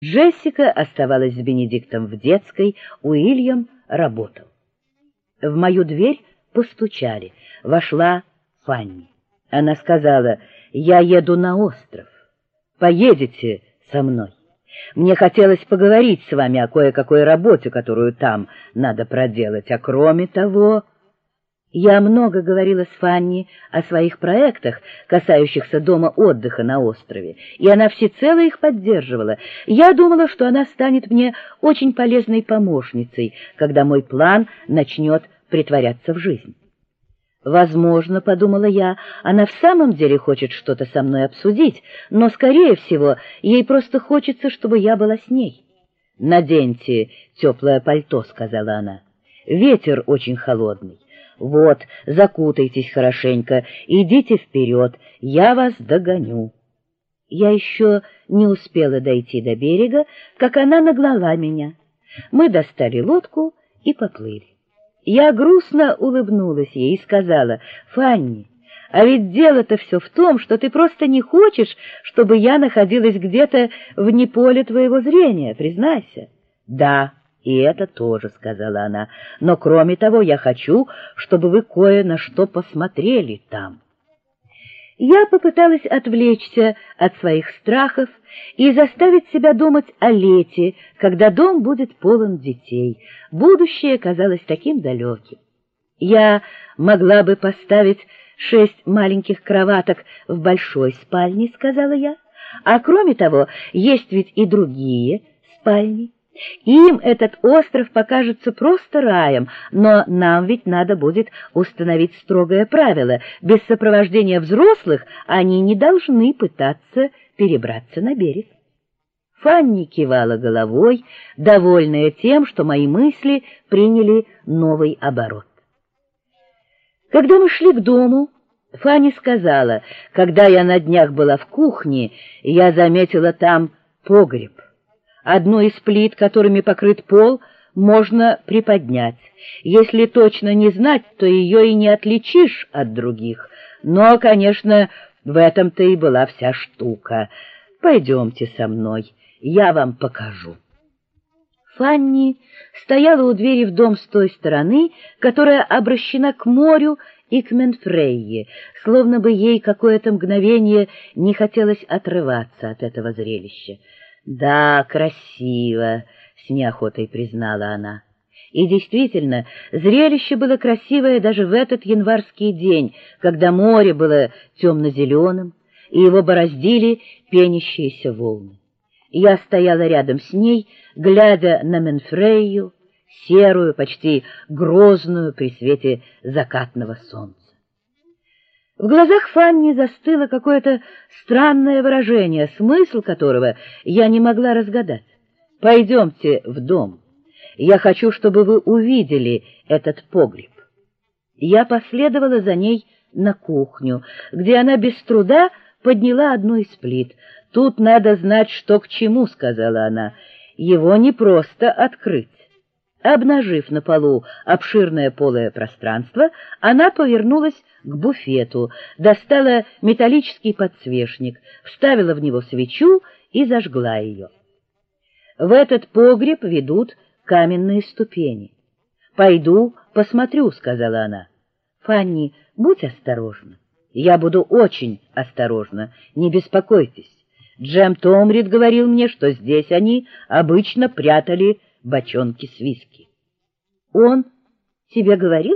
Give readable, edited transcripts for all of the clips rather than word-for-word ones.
Джессика оставалась с Бенедиктом в детской, Уильям работал. В мою дверь постучали. Вошла Фанни. Она сказала: «Я еду на остров. Поедете со мной? Мне хотелось поговорить с вами о кое-какой работе, которую там надо проделать. А кроме того...» Я много говорила с Фанни о своих проектах, касающихся дома отдыха на острове, и она всецело их поддерживала. Я думала, что она станет мне очень полезной помощницей, когда мой план начнет притворяться в жизнь. Возможно, подумала я, она в самом деле хочет что-то со мной обсудить, но, скорее всего, ей просто хочется, чтобы я была с ней. «Наденьте теплое пальто», — сказала она. «Ветер очень холодный. Вот, закутайтесь хорошенько, идите вперед, я вас догоню». Я еще не успела дойти до берега, как она нагнала меня. Мы достали лодку и поплыли. Я грустно улыбнулась ей и сказала: «Фанни, а ведь дело-то все в том, что ты просто не хочешь, чтобы я находилась где-то вне поля твоего зрения, признайся». «Да, и это тоже», — сказала она, — «но кроме того я хочу, чтобы вы кое на что посмотрели там». Я попыталась отвлечься от своих страхов и заставить себя думать о лете, когда дом будет полон детей. Будущее казалось таким далеким. Я могла бы поставить 6 маленьких кроваток в большой спальне, сказала я, а кроме того, есть ведь и другие спальни. Им этот остров покажется просто раем, но нам ведь надо будет установить строгое правило: без сопровождения взрослых они не должны пытаться перебраться на берег. Фанни кивала головой, довольная тем, что мои мысли приняли новый оборот. Когда мы шли к дому, Фанни сказала: «Когда я на днях была в кухне, я заметила там погреб. Одну из плит, которыми покрыт пол, можно приподнять. Если точно не знать, то ее и не отличишь от других. Но, конечно, в этом-то и была вся штука. Пойдемте со мной, я вам покажу». Фанни стояла у двери в дом с той стороны, которая обращена к морю и к Менфрейе, словно бы ей какое-то мгновение не хотелось отрываться от этого зрелища. «Да, красиво», — с неохотой признала она. И действительно, зрелище было красивое даже в этот январский день, когда море было темно-зеленым, и его бороздили пенящиеся волны. Я стояла рядом с ней, глядя на Менфрейю, серую, почти грозную при свете закатного солнца. В глазах Фанни застыло какое-то странное выражение, смысл которого я не могла разгадать. «Пойдемте в дом. Я хочу, чтобы вы увидели этот погреб». Я последовала за ней на кухню, где она без труда подняла одну из плит. «Тут надо знать, что к чему», — сказала она. «Его не просто открыть». Обнажив на полу обширное полое пространство, она повернулась к буфету, достала металлический подсвечник, вставила в него свечу и зажгла ее. В этот погреб ведут каменные ступени. «Пойду посмотрю», — сказала она. «Фанни, будь осторожна». «Я буду очень осторожна, не беспокойтесь. Джем Томрид говорил мне, что здесь они обычно прятали бочонки с виски». «Он тебе говорил?»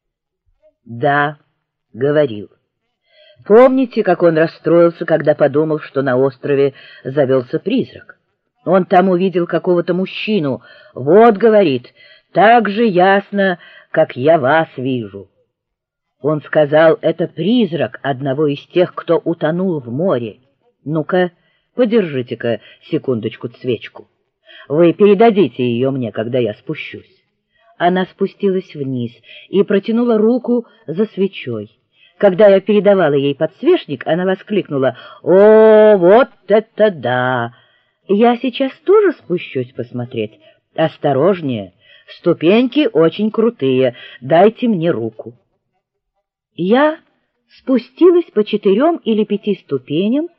«Да, говорил. Помните, как он расстроился, когда подумал, что на острове завелся призрак? Он там увидел какого-то мужчину. Вот, говорит, так же ясно, как я вас вижу. Он сказал, это призрак одного из тех, кто утонул в море. Ну-ка, подержите-ка секундочку свечку. Вы передадите ее мне, когда я спущусь». Она спустилась вниз и протянула руку за свечой. Когда я передавала ей подсвечник, она воскликнула: «О, вот это да! Я сейчас тоже спущусь посмотреть. Осторожнее, ступеньки очень крутые, дайте мне руку». Я спустилась по 4 или 5 ступеням